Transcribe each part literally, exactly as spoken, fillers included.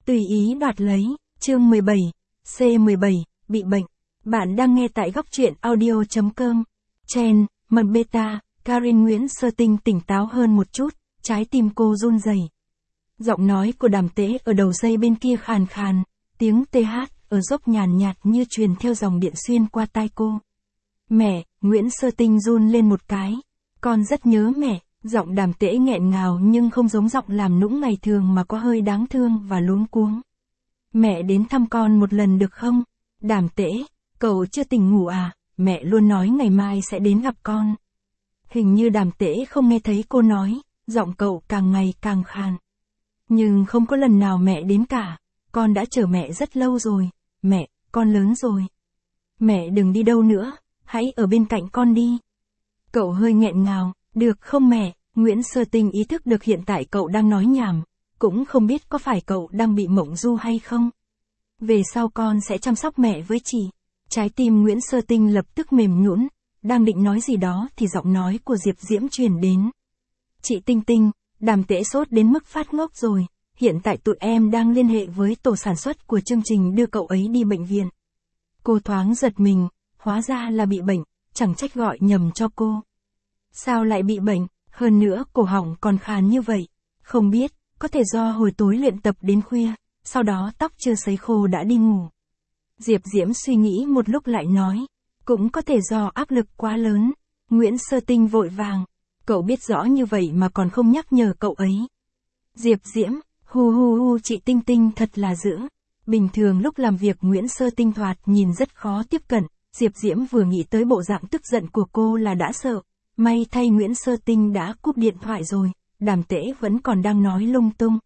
Tùy ý đoạt lấy, chương mười bảy, C mười bảy, bị bệnh. Bạn đang nghe tại góc truyện audio.com. Chen, mật beta, Karin Nguyễn Sơ Tinh tỉnh táo hơn một chút, trái tim cô run rẩy. Giọng nói của Đàm Tễ ở đầu dây bên kia khàn khàn, tiếng tê hát ở dốc nhàn nhạt như truyền theo dòng điện xuyên qua tai cô. Mẹ, Nguyễn Sơ Tinh run lên một cái. Con rất nhớ mẹ. Giọng Đàm Tễ nghẹn ngào nhưng không giống giọng làm nũng ngày thường mà có hơi đáng thương và luống cuống. Mẹ đến thăm con một lần được không? Đàm Tễ, cậu chưa tỉnh ngủ à? Mẹ luôn nói ngày mai sẽ đến gặp con. Hình như Đàm Tễ không nghe thấy cô nói, giọng cậu càng ngày càng khàn. Nhưng không có lần nào mẹ đến cả, con đã chờ mẹ rất lâu rồi. Mẹ, con lớn rồi. Mẹ đừng đi đâu nữa, hãy ở bên cạnh con đi. Cậu hơi nghẹn ngào. Được không mẹ? Nguyễn Sơ Tinh ý thức được hiện tại cậu đang nói nhảm, cũng không biết có phải cậu đang bị mộng du hay không. Về sau con sẽ chăm sóc mẹ với chị. Trái tim Nguyễn Sơ Tinh lập tức mềm nhũn, đang định nói gì đó thì giọng nói của Diệp Diễm truyền đến. Chị Tinh Tinh, Đàm Tễ sốt đến mức phát ngốc rồi, hiện tại tụi em đang liên hệ với tổ sản xuất của chương trình đưa cậu ấy đi bệnh viện. Cô thoáng giật mình, hóa ra là bị bệnh, chẳng trách gọi nhầm cho cô. Sao lại bị bệnh, hơn nữa cổ họng còn khàn như vậy, không biết, có thể do hồi tối luyện tập đến khuya, sau đó tóc chưa sấy khô đã đi ngủ. Diệp Diễm suy nghĩ một lúc lại nói, cũng có thể do áp lực quá lớn. Nguyễn Sơ Tinh vội vàng, cậu biết rõ như vậy mà còn không nhắc nhở cậu ấy. Diệp Diễm, hu hu hu chị Tinh Tinh thật là dữ. Bình thường lúc làm việc Nguyễn Sơ Tinh thoạt nhìn rất khó tiếp cận, Diệp Diễm vừa nghĩ tới bộ dạng tức giận của cô là đã sợ. May thay Nguyễn Sơ Tinh đã cúp điện thoại rồi, Đàm Tễ vẫn còn đang nói lung tung.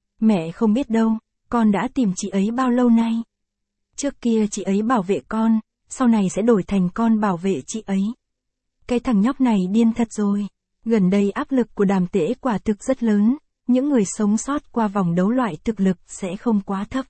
Mẹ không biết đâu, con đã tìm chị ấy bao lâu nay. Trước kia chị ấy bảo vệ con, sau này sẽ đổi thành con bảo vệ chị ấy. Cái thằng nhóc này điên thật rồi. Gần đây áp lực của Đàm Tễ quả thực rất lớn, những người sống sót qua vòng đấu loại thực lực sẽ không quá thấp.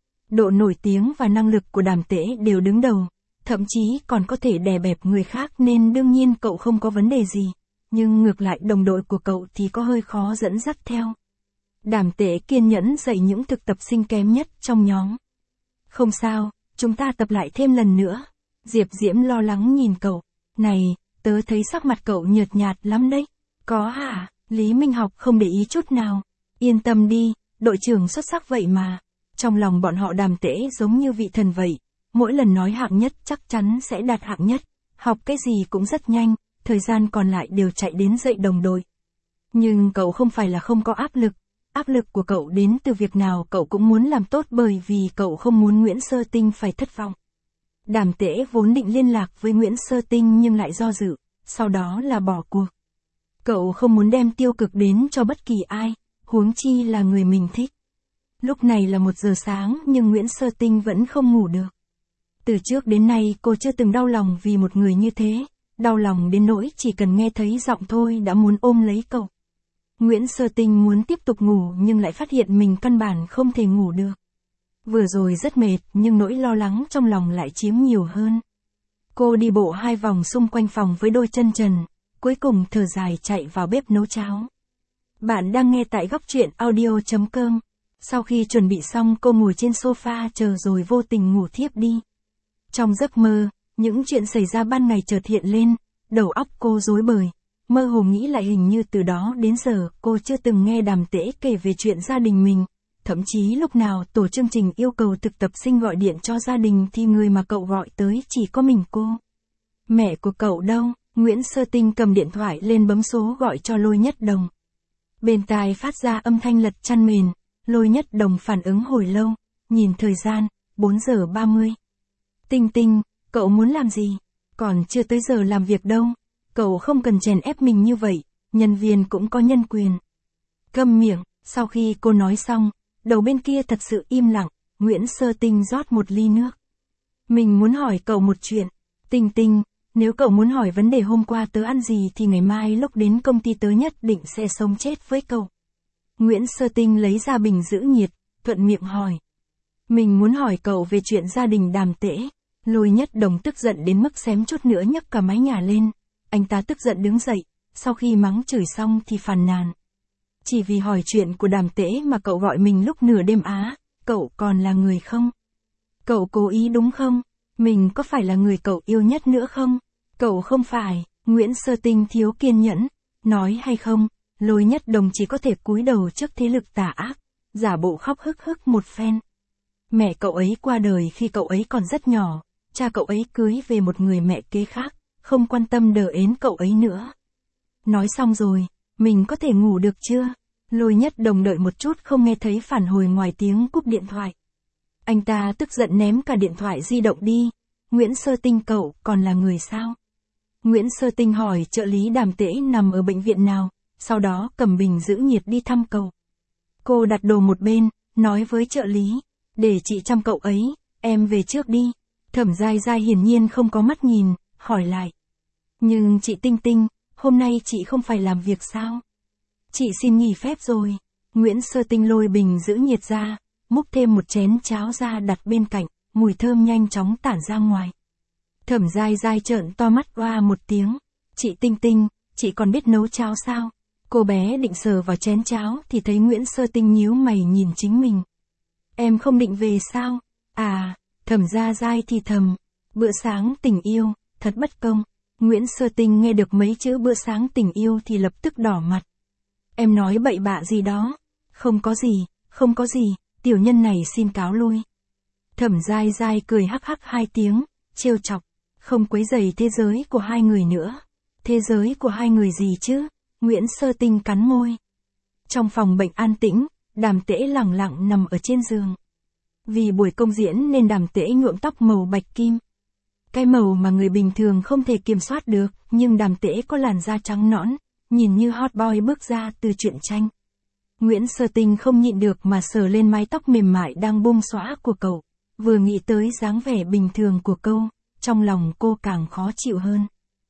Độ nổi tiếng và năng lực của Đàm Tễ đều đứng đầu. Thậm chí còn có thể đè bẹp người khác nên đương nhiên cậu không có vấn đề gì. Nhưng ngược lại đồng đội của cậu thì có hơi khó dẫn dắt theo. Đàm Tễ kiên nhẫn dạy những thực tập sinh kém nhất trong nhóm. Không sao, chúng ta tập lại thêm lần nữa. Diệp Diễm lo lắng nhìn cậu. Này, tớ thấy sắc mặt cậu nhợt nhạt lắm đấy. Có hả? Lý Minh Học không để ý chút nào. Yên tâm đi, đội trưởng xuất sắc vậy mà. Trong lòng bọn họ Đàm Tễ giống như vị thần vậy. Mỗi lần nói hạng nhất chắc chắn sẽ đạt hạng nhất, học cái gì cũng rất nhanh, thời gian còn lại đều chạy đến dạy đồng đội. Nhưng cậu không phải là không có áp lực, áp lực của cậu đến từ việc nào cậu cũng muốn làm tốt bởi vì cậu không muốn Nguyễn Sơ Tinh phải thất vọng. Đàm Tễ vốn định liên lạc với Nguyễn Sơ Tinh nhưng lại do dự, sau đó là bỏ cuộc. Cậu không muốn đem tiêu cực đến cho bất kỳ ai, huống chi là người mình thích. Lúc này là một giờ sáng nhưng Nguyễn Sơ Tinh vẫn không ngủ được. Từ trước đến nay cô chưa từng đau lòng vì một người như thế, đau lòng đến nỗi chỉ cần nghe thấy giọng thôi đã muốn ôm lấy cậu. Nguyễn Sơ Tinh muốn tiếp tục ngủ nhưng lại phát hiện mình căn bản không thể ngủ được. Vừa rồi rất mệt nhưng nỗi lo lắng trong lòng lại chiếm nhiều hơn. Cô đi bộ hai vòng xung quanh phòng với đôi chân trần, cuối cùng thở dài chạy vào bếp nấu cháo. Bạn đang nghe tại góc truyện audio.com. Sau khi chuẩn bị xong cô ngồi trên sofa chờ rồi vô tình ngủ thiếp đi. Trong giấc mơ, những chuyện xảy ra ban ngày chợt hiện lên, đầu óc cô rối bời, mơ hồ nghĩ lại hình như từ đó đến giờ cô chưa từng nghe Đàm Tễ kể về chuyện gia đình mình, thậm chí lúc nào tổ chương trình yêu cầu thực tập sinh gọi điện cho gia đình thì người mà cậu gọi tới chỉ có mình cô. Mẹ của cậu đâu? Nguyễn Sơ Tinh cầm điện thoại lên bấm số gọi cho Lôi Nhất Đồng. Bên tai phát ra âm thanh lật chăn mền, Lôi Nhất Đồng phản ứng hồi lâu, nhìn thời gian, bốn giờ ba mươi. Tinh Tinh, cậu muốn làm gì? Còn chưa tới giờ làm việc đâu. Cậu không cần chèn ép mình như vậy, nhân viên cũng có nhân quyền. Câm miệng, sau khi cô nói xong, đầu bên kia thật sự im lặng, Nguyễn Sơ Tinh rót một ly nước. Mình muốn hỏi cậu một chuyện. Tinh Tinh, nếu cậu muốn hỏi vấn đề hôm qua tớ ăn gì thì ngày mai lúc đến công ty tớ nhất định sẽ sống chết với cậu. Nguyễn Sơ Tinh lấy ra bình giữ nhiệt, thuận miệng hỏi. Mình muốn hỏi cậu về chuyện gia đình Đàm Tễ. Lôi Nhất Đồng tức giận đến mức xém chút nữa nhấc cả mái nhà lên. Anh ta tức giận đứng dậy, sau khi mắng chửi xong thì phàn nàn. Chỉ vì hỏi chuyện của Đàm Tễ mà cậu gọi mình lúc nửa đêm á, cậu còn là người không? Cậu cố ý đúng không? Mình có phải là người cậu yêu nhất nữa không? Cậu không phải, Nguyễn Sơ Tinh thiếu kiên nhẫn, nói hay không, Lôi Nhất Đồng chỉ có thể cúi đầu trước thế lực tà ác, giả bộ khóc hức hức một phen. Mẹ cậu ấy qua đời khi cậu ấy còn rất nhỏ, cha cậu ấy cưới về một người mẹ kế khác, không quan tâm đờ ến cậu ấy nữa. Nói xong rồi, mình có thể ngủ được chưa? Lôi Nhất Đồng đợi một chút không nghe thấy phản hồi ngoài tiếng cúp điện thoại. Anh ta tức giận ném cả điện thoại di động đi. Nguyễn Sơ Tinh cậu còn là người sao? Nguyễn Sơ Tinh hỏi trợ lý Đàm Tễ nằm ở bệnh viện nào, sau đó cầm bình giữ nhiệt đi thăm cậu. Cô đặt đồ một bên, nói với trợ lý, để chị chăm cậu ấy, em về trước đi. Thẩm Giai Giai hiển nhiên không có mắt nhìn, hỏi lại. Nhưng chị Tinh Tinh, hôm nay chị không phải làm việc sao? Chị xin nghỉ phép rồi. Nguyễn Sơ Tinh lôi bình giữ nhiệt ra, múc thêm một chén cháo ra đặt bên cạnh, mùi thơm nhanh chóng tản ra ngoài. Thẩm Giai Giai trợn to mắt oa một tiếng. Chị Tinh Tinh, chị còn biết nấu cháo sao? Cô bé định sờ vào chén cháo thì thấy Nguyễn Sơ Tinh nhíu mày nhìn chính mình. Em không định về sao? À, Thẩm Giai Giai thì thầm. Bữa sáng tình yêu, thật bất công. Nguyễn Sơ Tinh nghe được mấy chữ bữa sáng tình yêu thì lập tức đỏ mặt. Em nói bậy bạ gì đó? Không có gì, không có gì, tiểu nhân này xin cáo lui. Thẩm Giai Giai cười hắc hắc hai tiếng, trêu chọc, không quấy rầy thế giới của hai người nữa. Thế giới của hai người gì chứ? Nguyễn Sơ Tinh cắn môi. Trong phòng bệnh an tĩnh, Đàm Tễ lẳng lặng nằm ở trên giường. Vì buổi công diễn nên Đàm Tễ nhuộm tóc màu bạch kim. Cái màu mà người bình thường không thể kiểm soát được, nhưng Đàm Tễ có làn da trắng nõn, nhìn như hot boy bước ra từ truyện tranh. Nguyễn Sơ Tinh không nhịn được mà sờ lên mái tóc mềm mại đang bung xõa của cậu. Vừa nghĩ tới dáng vẻ bình thường của cậu, trong lòng cô càng khó chịu hơn.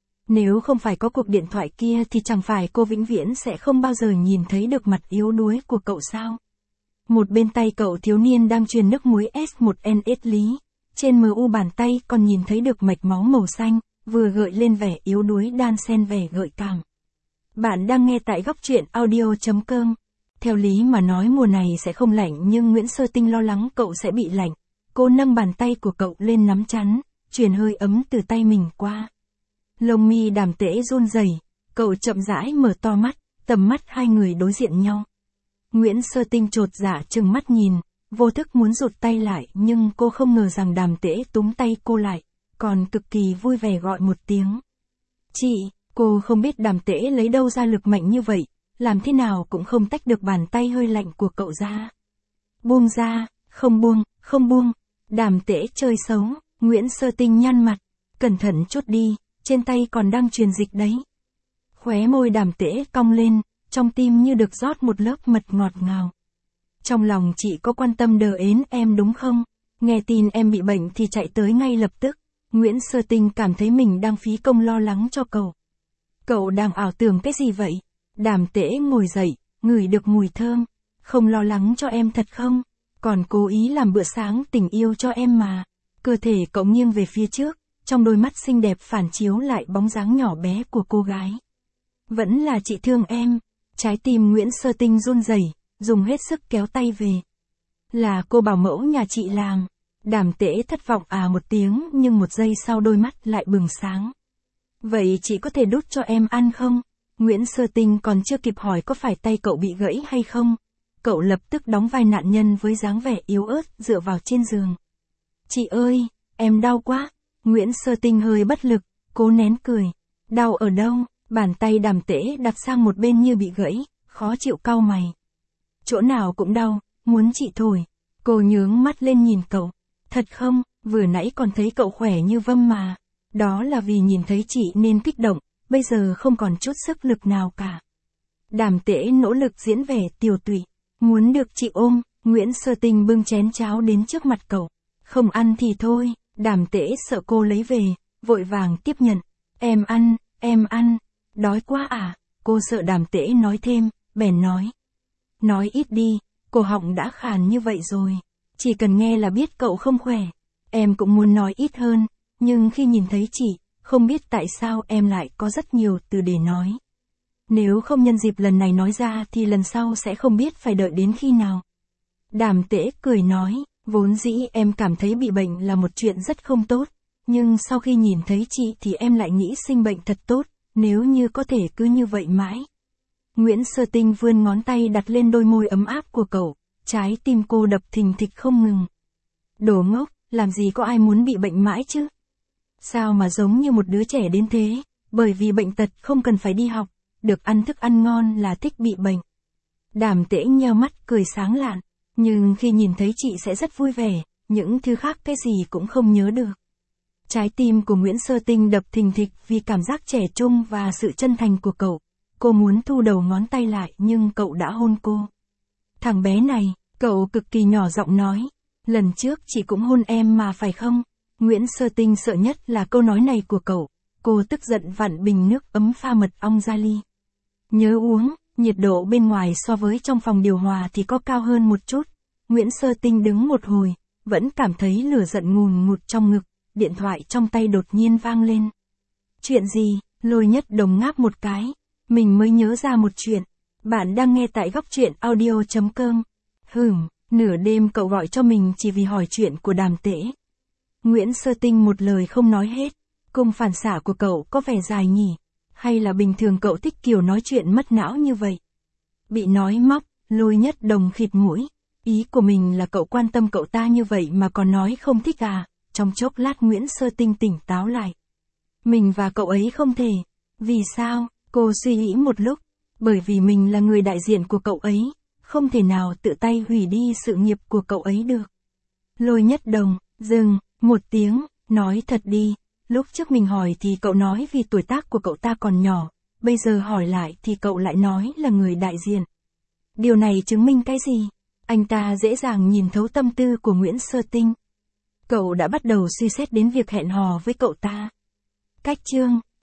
Nếu không phải có cuộc điện thoại kia thì chẳng phải cô vĩnh viễn sẽ không bao giờ nhìn thấy được mặt yếu đuối của cậu sao? Một bên tay cậu thiếu niên đang truyền nước muối S một N S lý. Trên mờ u bàn tay còn nhìn thấy được mạch máu màu xanh, vừa gợi lên vẻ yếu đuối đan xen vẻ gợi cảm. Bạn đang nghe tại góc truyện audio chấm com. Theo lý mà nói mùa này sẽ không lạnh nhưng Nguyễn Sơ Tinh lo lắng cậu sẽ bị lạnh. Cô nâng bàn tay của cậu lên nắm chắn, truyền hơi ấm từ tay mình qua. Lông mi Đàm Tễ run rẩy, cậu chậm rãi mở to mắt, tầm mắt hai người đối diện nhau. Nguyễn Sơ Tinh chột dạ trừng mắt nhìn, vô thức muốn rụt tay lại nhưng cô không ngờ rằng Đàm Tễ túm tay cô lại, còn cực kỳ vui vẻ gọi một tiếng. Chị, cô không biết Đàm Tễ lấy đâu ra lực mạnh như vậy, làm thế nào cũng không tách được bàn tay hơi lạnh của cậu ra. Buông ra, không buông, không buông. Đàm Tễ chơi xấu, Nguyễn Sơ Tinh nhăn mặt, cẩn thận chút đi, trên tay còn đang truyền dịch đấy. Khóe môi Đàm Tễ cong lên, trong tim như được rót một lớp mật ngọt ngào. Trong lòng chị có quan tâm đờ ến em đúng không? Nghe tin em bị bệnh thì chạy tới ngay lập tức. Nguyễn Sơ Tinh cảm thấy mình đang phí công lo lắng cho cậu. Cậu đang ảo tưởng cái gì vậy? Đàm Tễ ngồi dậy, ngửi được mùi thơm. Không lo lắng cho em thật không? Còn cố ý làm bữa sáng tình yêu cho em mà. Cơ thể cậu nghiêng về phía trước, trong đôi mắt xinh đẹp phản chiếu lại bóng dáng nhỏ bé của cô gái. Vẫn là chị thương em. Trái tim Nguyễn Sơ Tinh run rẩy, dùng hết sức kéo tay về. Là cô bảo mẫu nhà chị làm. Đàm Tễ thất vọng à một tiếng nhưng một giây sau đôi mắt lại bừng sáng. Vậy chị có thể đút cho em ăn không? Nguyễn Sơ Tinh còn chưa kịp hỏi có phải tay cậu bị gãy hay không. Cậu lập tức đóng vai nạn nhân với dáng vẻ yếu ớt dựa vào trên giường. Chị ơi, em đau quá. Nguyễn Sơ Tinh hơi bất lực, cố nén cười. Đau ở đâu? Bàn tay Đàm Tễ đặt sang một bên như bị gãy, khó chịu cau mày. Chỗ nào cũng đau, muốn chị thổi. Cô nhướng mắt lên nhìn cậu. Thật không, vừa nãy còn thấy cậu khỏe như vâm mà. Đó là vì nhìn thấy chị nên kích động, bây giờ không còn chút sức lực nào cả. Đàm Tễ nỗ lực diễn vẻ tiều tụy. Muốn được chị ôm, Nguyễn Sơ Tinh bưng chén cháo đến trước mặt cậu. Không ăn thì thôi, Đàm Tễ sợ cô lấy về, vội vàng tiếp nhận. Em ăn, em ăn. Đói quá à? Cô sợ Đàm Tễ nói thêm, bèn nói. Nói ít đi, cổ họng đã khàn như vậy rồi. Chỉ cần nghe là biết cậu không khỏe. Em cũng muốn nói ít hơn, nhưng khi nhìn thấy chị, không biết tại sao em lại có rất nhiều từ để nói. Nếu không nhân dịp lần này nói ra thì lần sau sẽ không biết phải đợi đến khi nào. Đàm Tễ cười nói, vốn dĩ em cảm thấy bị bệnh là một chuyện rất không tốt, nhưng sau khi nhìn thấy chị thì em lại nghĩ sinh bệnh thật tốt, nếu như có thể cứ như vậy mãi. Nguyễn Sơ Tinh vươn ngón tay đặt lên đôi môi ấm áp của cậu, trái tim cô đập thình thịch không ngừng. Đồ ngốc, làm gì có ai muốn bị bệnh mãi chứ? Sao mà giống như một đứa trẻ đến thế, bởi vì bệnh tật không cần phải đi học, được ăn thức ăn ngon là thích bị bệnh. Đàm Tễ nheo mắt cười sáng lạn, nhưng khi nhìn thấy chị sẽ rất vui vẻ, những thứ khác cái gì cũng không nhớ được. Trái tim của Nguyễn Sơ Tinh đập thình thịch vì cảm giác trẻ trung và sự chân thành của cậu. Cô muốn thu đầu ngón tay lại nhưng cậu đã hôn cô. Thằng bé này, cậu cực kỳ nhỏ giọng nói, lần trước chị cũng hôn em mà phải không? Nguyễn Sơ Tinh sợ nhất là câu nói này của cậu. Cô tức giận vặn bình nước ấm pha mật ong ra ly. Nhớ uống, nhiệt độ bên ngoài so với trong phòng điều hòa thì có cao hơn một chút. Nguyễn Sơ Tinh đứng một hồi, vẫn cảm thấy lửa giận ngùn ngụt trong ngực, điện thoại trong tay đột nhiên vang lên. Chuyện gì? Lôi Nhất Đồng ngáp một cái. Mình mới nhớ ra một chuyện. Bạn đang nghe tại góc truyện audio chấm com. Hửm, nửa đêm cậu gọi cho mình chỉ vì hỏi chuyện của Đàm Tễ. Nguyễn Sơ Tinh một lời không nói hết. Cung phản xạ của cậu có vẻ dài nhỉ? Hay là bình thường cậu thích kiểu nói chuyện mất não như vậy? Bị nói móc, Lôi Nhất Đồng khịt mũi. Ý của mình là cậu quan tâm cậu ta như vậy mà còn nói không thích à? Trong chốc lát Nguyễn Sơ Tinh tỉnh táo lại. Mình và cậu ấy không thể. Vì sao? Cô suy nghĩ một lúc. Bởi vì mình là người đại diện của cậu ấy. Không thể nào tự tay hủy đi sự nghiệp của cậu ấy được. Lôi Nhất Đồng, dừng, một tiếng, nói thật đi. Lúc trước mình hỏi thì cậu nói vì tuổi tác của cậu ta còn nhỏ. Bây giờ hỏi lại thì cậu lại nói là người đại diện. Điều này chứng minh cái gì? Anh ta dễ dàng nhìn thấu tâm tư của Nguyễn Sơ Tinh. Cậu đã bắt đầu suy xét đến việc hẹn hò với cậu ta. Cách chương